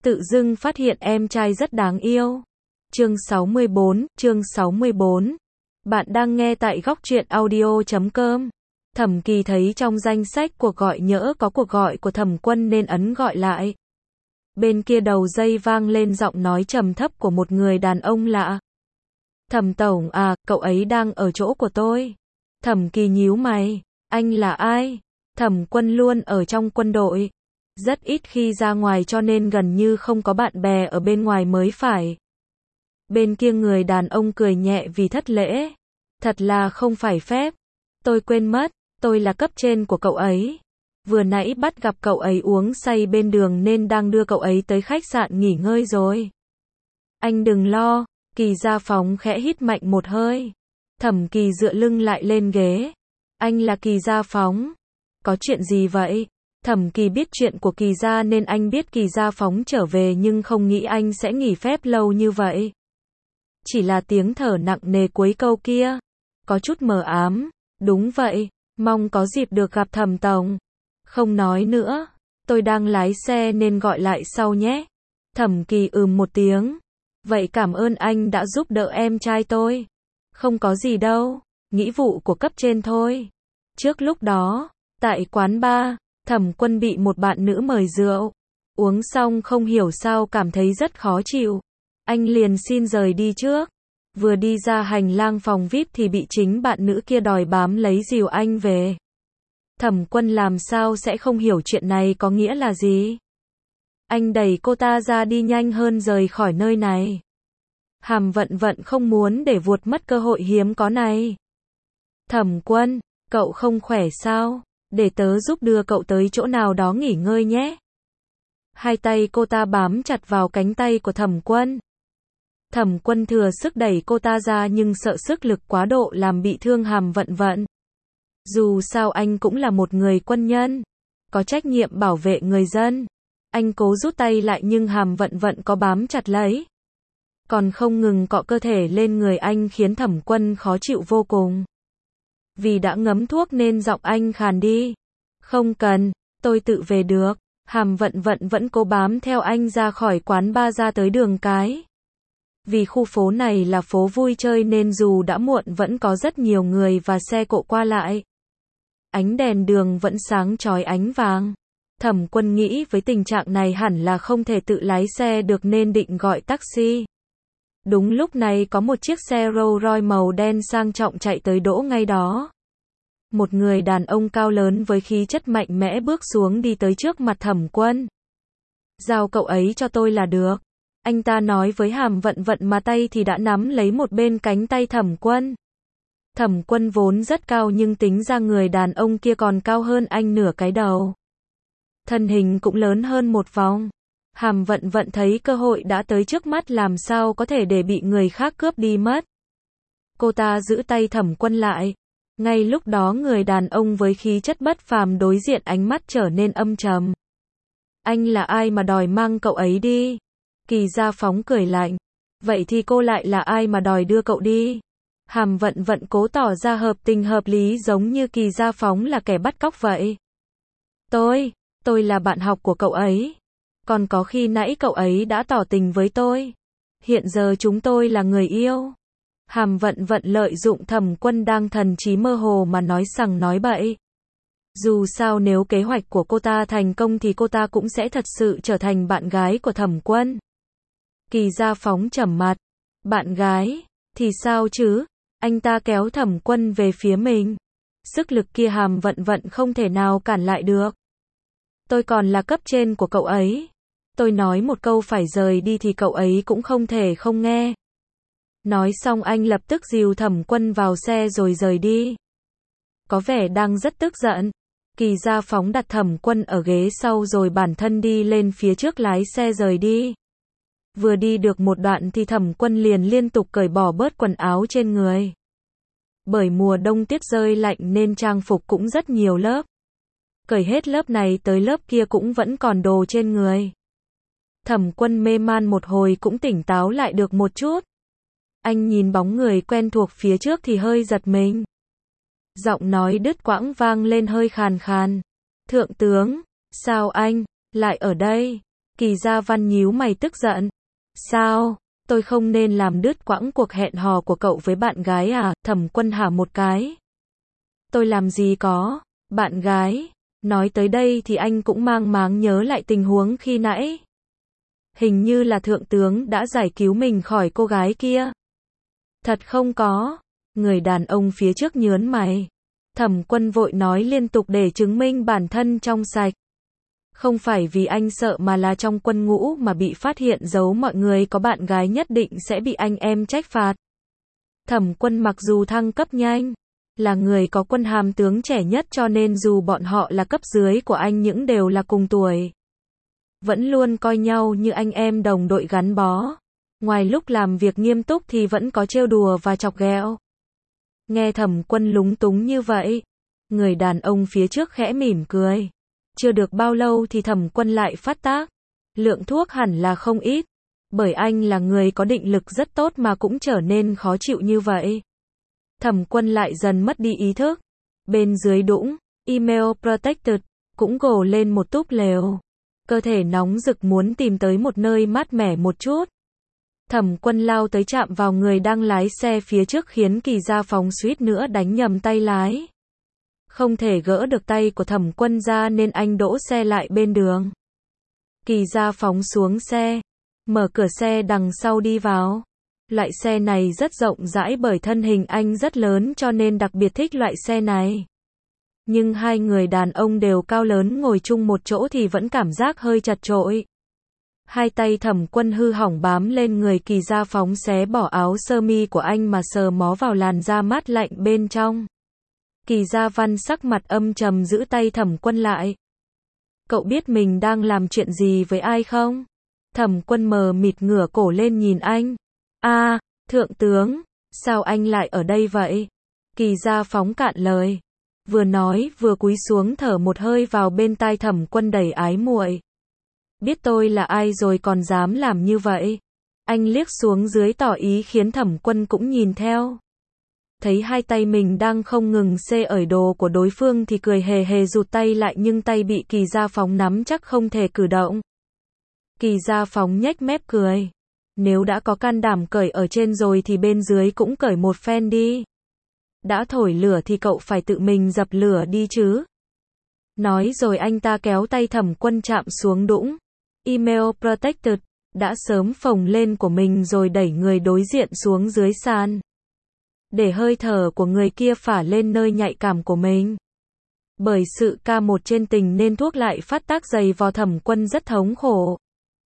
tự dưng phát hiện em trai rất đáng yêu. Chương 64. Bạn đang nghe tại góc truyện audio.com. Thẩm Kỳ thấy trong danh sách cuộc gọi nhỡ có cuộc gọi của Thẩm Quân nên ấn gọi lại. Bên kia đầu dây vang lên giọng nói trầm thấp của một người đàn ông lạ. Thẩm tổng à, cậu ấy đang ở chỗ của tôi. Thẩm Kỳ nhíu mày, anh là ai? Thẩm Quân luôn ở trong quân đội, rất ít khi ra ngoài cho nên gần như không có bạn bè ở bên ngoài mới phải. Bên kia người đàn ông cười nhẹ vì thất lễ. Thật là không phải phép. Tôi quên mất, tôi là cấp trên của cậu ấy. Vừa nãy bắt gặp cậu ấy uống say bên đường nên đang đưa cậu ấy tới khách sạn nghỉ ngơi rồi. Anh đừng lo, Kỳ Gia Phóng khẽ hít mạnh một hơi. Thẩm Kỳ dựa lưng lại lên ghế. Anh là Kỳ Gia Phóng. Có chuyện gì vậy? Thẩm Kỳ biết chuyện của Kỳ Gia nên anh biết Kỳ Gia Phóng trở về nhưng không nghĩ anh sẽ nghỉ phép lâu như vậy. Chỉ là tiếng thở nặng nề cuối câu kia có chút mờ ám. Đúng vậy, mong có dịp được gặp Thẩm tổng. Không nói nữa, tôi đang lái xe nên gọi lại sau nhé. Thẩm Kỳ một tiếng. Vậy cảm ơn anh đã giúp đỡ em trai tôi. Không có gì đâu, nghĩa vụ của cấp trên thôi. Trước lúc đó, tại quán bar, Thẩm Quân bị một bạn nữ mời rượu. Uống xong không hiểu sao cảm thấy rất khó chịu. Anh liền xin rời đi trước. Vừa đi ra hành lang phòng VIP thì bị chính bạn nữ kia đòi bám lấy dìu anh về. Thẩm Quân làm sao sẽ không hiểu chuyện này có nghĩa là gì. Anh đẩy cô ta ra đi nhanh hơn rời khỏi nơi này. Hàm Vận Vận không muốn để vuột mất cơ hội hiếm có này. Thẩm Quân, cậu không khỏe sao? Để tớ giúp đưa cậu tới chỗ nào đó nghỉ ngơi nhé. Hai tay cô ta bám chặt vào cánh tay của Thẩm Quân. Thẩm Quân thừa sức đẩy cô ta ra nhưng sợ sức lực quá độ làm bị thương Hàm Vận Vận. Dù sao anh cũng là một người quân nhân, có trách nhiệm bảo vệ người dân. Anh cố rút tay lại nhưng Hàm Vận Vận có bám chặt lấy. Còn không ngừng cọ cơ thể lên người anh khiến Thẩm Quân khó chịu vô cùng. Vì đã ngấm thuốc nên giọng anh khàn đi. Không cần, tôi tự về được. Hàm Vận Vận vẫn cố bám theo anh ra khỏi quán bar ra tới đường cái. Vì khu phố này là phố vui chơi nên dù đã muộn vẫn có rất nhiều người và xe cộ qua lại. Ánh đèn đường vẫn sáng chói ánh vàng. Thẩm Quân nghĩ với tình trạng này hẳn là không thể tự lái xe được nên định gọi taxi. Đúng lúc này có một chiếc xe Rolls Royce màu đen sang trọng chạy tới đỗ ngay đó. Một người đàn ông cao lớn với khí chất mạnh mẽ bước xuống đi tới trước mặt Thẩm Quân. Giao cậu ấy cho tôi là được. Anh ta nói với Hàm Vận Vận mà tay thì đã nắm lấy một bên cánh tay Thẩm Quân. Thẩm Quân vốn rất cao nhưng tính ra người đàn ông kia còn cao hơn anh nửa cái đầu. Thân hình cũng lớn hơn một vòng. Hàm Vận Vận thấy cơ hội đã tới trước mắt làm sao có thể để bị người khác cướp đi mất. Cô ta giữ tay Thẩm Quân lại. Ngay lúc đó người đàn ông với khí chất bất phàm đối diện ánh mắt trở nên âm trầm. Anh là ai mà đòi mang cậu ấy đi? Kỳ Gia Phóng cười lạnh. Vậy thì cô lại là ai mà đòi đưa cậu đi? Hàm Vận Vận cố tỏ ra hợp tình hợp lý giống như Kỳ Gia Phóng là kẻ bắt cóc vậy. Tôi là bạn học của cậu ấy. Còn có khi nãy cậu ấy đã tỏ tình với tôi. Hiện giờ chúng tôi là người yêu. Hàm Vận Vận lợi dụng Thẩm Quân đang thần trí mơ hồ mà nói sằng nói bậy. Dù sao nếu kế hoạch của cô ta thành công thì cô ta cũng sẽ thật sự trở thành bạn gái của Thẩm Quân. Kỳ Gia Phóng trầm mặt. Bạn gái? Thì sao chứ? Anh ta kéo Thẩm Quân về phía mình. Sức lực kia Hàm Vận Vận không thể nào cản lại được. Tôi còn là cấp trên của cậu ấy. Tôi nói một câu phải rời đi thì cậu ấy cũng không thể không nghe. Nói xong anh lập tức dìu Thẩm Quân vào xe rồi rời đi. Có vẻ đang rất tức giận. Kỳ Gia Phóng đặt Thẩm Quân ở ghế sau rồi bản thân đi lên phía trước lái xe rời đi. Vừa đi được một đoạn thì Thẩm Quân liền liên tục cởi bỏ bớt quần áo trên người. Bởi mùa đông tuyết rơi lạnh nên trang phục cũng rất nhiều lớp. Cởi hết lớp này tới lớp kia cũng vẫn còn đồ trên người. Thẩm Quân mê man một hồi cũng tỉnh táo lại được một chút. Anh nhìn bóng người quen thuộc phía trước thì hơi giật mình. Giọng nói đứt quãng vang lên hơi khàn khàn. Thượng tướng, sao anh lại ở đây? Kỳ Gia Văn nhíu mày tức giận. Sao? Tôi không nên làm đứt quãng cuộc hẹn hò của cậu với bạn gái à? Thẩm Quân hả một cái. Tôi làm gì có, bạn gái. Nói tới đây thì anh cũng mang máng nhớ lại tình huống khi nãy. Hình như là thượng tướng đã giải cứu mình khỏi cô gái kia. Thật không có. Người đàn ông phía trước nhớn mày. Thẩm Quân vội nói liên tục để chứng minh bản thân trong sạch. Không phải vì anh sợ mà là trong quân ngũ mà bị phát hiện giấu mọi người có bạn gái nhất định sẽ bị anh em trách phạt. Thẩm Quân mặc dù thăng cấp nhanh, là người có quân hàm tướng trẻ nhất cho nên dù bọn họ là cấp dưới của anh những đều là cùng tuổi. Vẫn luôn coi nhau như anh em đồng đội gắn bó. Ngoài lúc làm việc nghiêm túc thì vẫn có trêu đùa và chọc ghẹo. Nghe Thẩm Quân lúng túng như vậy, người đàn ông phía trước khẽ mỉm cười. Chưa được bao lâu thì Thẩm Quân lại phát tác. Lượng thuốc hẳn là không ít. Bởi anh là người có định lực rất tốt mà cũng trở nên khó chịu như vậy. Thẩm Quân lại dần mất đi ý thức. Bên dưới đũng, email protected, cũng gồ lên một túp lều. Cơ thể nóng rực muốn tìm tới một nơi mát mẻ một chút. Thẩm Quân lao tới chạm vào người đang lái xe phía trước khiến Kỳ Gia Phóng suýt nữa đánh nhầm tay lái. Không thể gỡ được tay của Thẩm Quân ra nên anh đỗ xe lại bên đường. Kỳ Gia Phóng xuống xe, mở cửa xe đằng sau đi vào. Loại xe này rất rộng rãi bởi thân hình anh rất lớn cho nên đặc biệt thích loại xe này. Nhưng hai người đàn ông đều cao lớn ngồi chung một chỗ thì vẫn cảm giác hơi chật chội. Hai tay Thẩm Quân hư hỏng bám lên người Kỳ Gia Phóng xé bỏ áo sơ mi của anh mà sờ mó vào làn da mát lạnh bên trong. Kỳ Gia Văn sắc mặt âm trầm giữ tay Thẩm Quân lại. Cậu biết mình đang làm chuyện gì với ai không? Thẩm Quân mờ mịt ngửa cổ lên nhìn anh. Thượng tướng, sao anh lại ở đây vậy? Kỳ Gia Phóng cạn lời. Vừa nói vừa cúi xuống thở một hơi vào bên tai Thẩm Quân đầy ái muội. Biết tôi là ai rồi còn dám làm như vậy? Anh liếc xuống dưới tỏ ý khiến Thẩm Quân cũng nhìn theo. Thấy hai tay mình đang không ngừng xê ởi đồ của đối phương thì cười hề hề rụt tay lại nhưng tay bị Kỳ Gia Phóng nắm chắc không thể cử động. Kỳ Gia Phóng nhếch mép cười. Nếu đã có can đảm cởi ở trên rồi thì bên dưới cũng cởi một phen đi. Đã thổi lửa thì cậu phải tự mình dập lửa đi chứ. Nói rồi anh ta kéo tay Thẩm Quân chạm xuống đũng. Email protected, đã sớm phồng lên của mình rồi đẩy người đối diện xuống dưới sàn. Để hơi thở của người kia phả lên nơi nhạy cảm của mình. Bởi sự ca một trên tình nên thuốc lại phát tác dày vào Thẩm Quân rất thống khổ.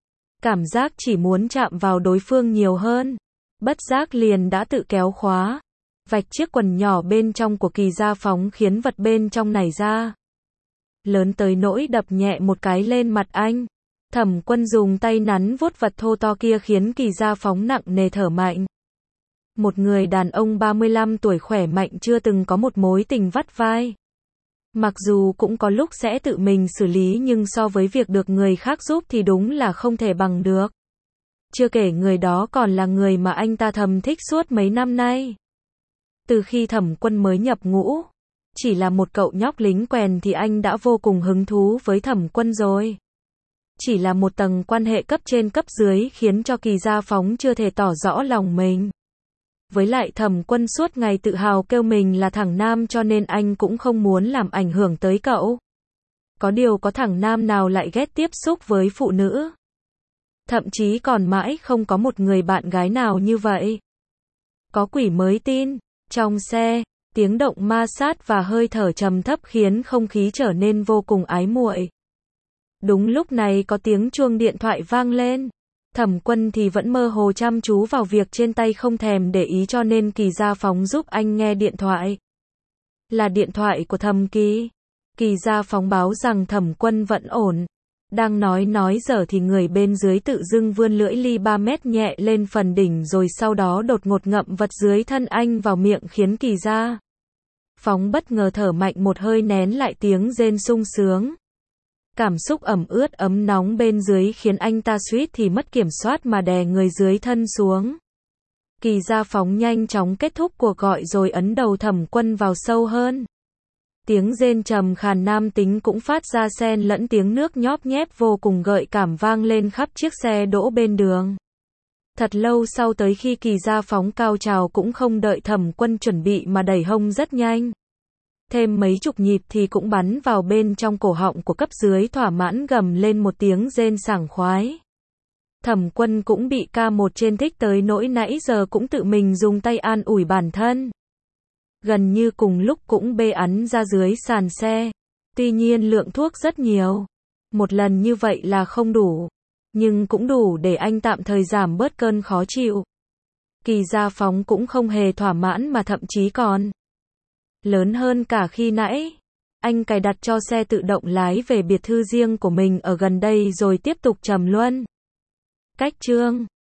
Cảm giác chỉ muốn chạm vào đối phương nhiều hơn. Bất giác liền đã tự kéo khóa. Vạch chiếc quần nhỏ bên trong của Kỳ Gia Phóng khiến vật bên trong nảy ra. Lớn tới nỗi đập nhẹ một cái lên mặt anh. Thẩm Quân dùng tay nắn vuốt vật thô to kia khiến Kỳ Gia Phóng nặng nề thở mạnh. Một người đàn ông 35 tuổi khỏe mạnh chưa từng có một mối tình vắt vai. Mặc dù cũng có lúc sẽ tự mình xử lý nhưng so với việc được người khác giúp thì đúng là không thể bằng được. Chưa kể người đó còn là người mà anh ta thầm thích suốt mấy năm nay. Từ khi Thẩm Quân mới nhập ngũ, chỉ là một cậu nhóc lính quèn thì anh đã vô cùng hứng thú với Thẩm Quân rồi. Chỉ là một tầng quan hệ cấp trên cấp dưới khiến cho Kỳ Gia Phóng chưa thể tỏ rõ lòng mình. Với lại Thẩm Quân suốt ngày tự hào kêu mình là thằng nam cho nên anh cũng không muốn làm ảnh hưởng tới cậu. Có điều có thằng nam nào lại ghét tiếp xúc với phụ nữ. Thậm chí còn mãi không có một người bạn gái nào như vậy. Có quỷ mới tin. Trong xe, tiếng động ma sát và hơi thở trầm thấp khiến không khí trở nên vô cùng ái muội. Đúng lúc này có tiếng chuông điện thoại vang lên. Thẩm Quân thì vẫn mơ hồ chăm chú vào việc trên tay không thèm để ý cho nên Kỳ Gia Phóng giúp anh nghe điện thoại. Là điện thoại của Thẩm Kỳ. Kỳ Gia Phóng báo rằng Thẩm Quân vẫn ổn. Đang nói dở thì người bên dưới tự dưng vươn lưỡi ly 3 mét nhẹ lên phần đỉnh rồi sau đó đột ngột ngậm vật dưới thân anh vào miệng khiến Kỳ Gia Phóng bất ngờ thở mạnh một hơi nén lại tiếng rên sung sướng. Cảm xúc ẩm ướt ấm nóng bên dưới khiến anh ta suýt thì mất kiểm soát mà đè người dưới thân xuống. Kỳ Gia Phóng nhanh chóng kết thúc cuộc gọi rồi ấn đầu Thẩm Quân vào sâu hơn. Tiếng rên trầm khàn nam tính cũng phát ra xen lẫn tiếng nước nhóp nhép vô cùng gợi cảm vang lên khắp chiếc xe đỗ bên đường. Thật lâu sau tới khi Kỳ Gia phóng cao trào cũng không đợi Thẩm Quân chuẩn bị mà đẩy hông rất nhanh. Thêm mấy chục nhịp thì cũng bắn vào bên trong cổ họng của cấp dưới thỏa mãn gầm lên một tiếng rên sảng khoái. Thẩm Quân cũng bị K1 trên thích tới nỗi nãy giờ cũng tự mình dùng tay an ủi bản thân. Gần như cùng lúc cũng bê ẵn ra dưới sàn xe. Tuy nhiên lượng thuốc rất nhiều. Một lần như vậy là không đủ. Nhưng cũng đủ để anh tạm thời giảm bớt cơn khó chịu. Kỳ Gia phóng cũng không hề thỏa mãn mà thậm chí còn lớn hơn cả khi nãy. Anh cài đặt cho xe tự động lái về biệt thự riêng của mình ở gần đây rồi tiếp tục trầm luân. Cách chương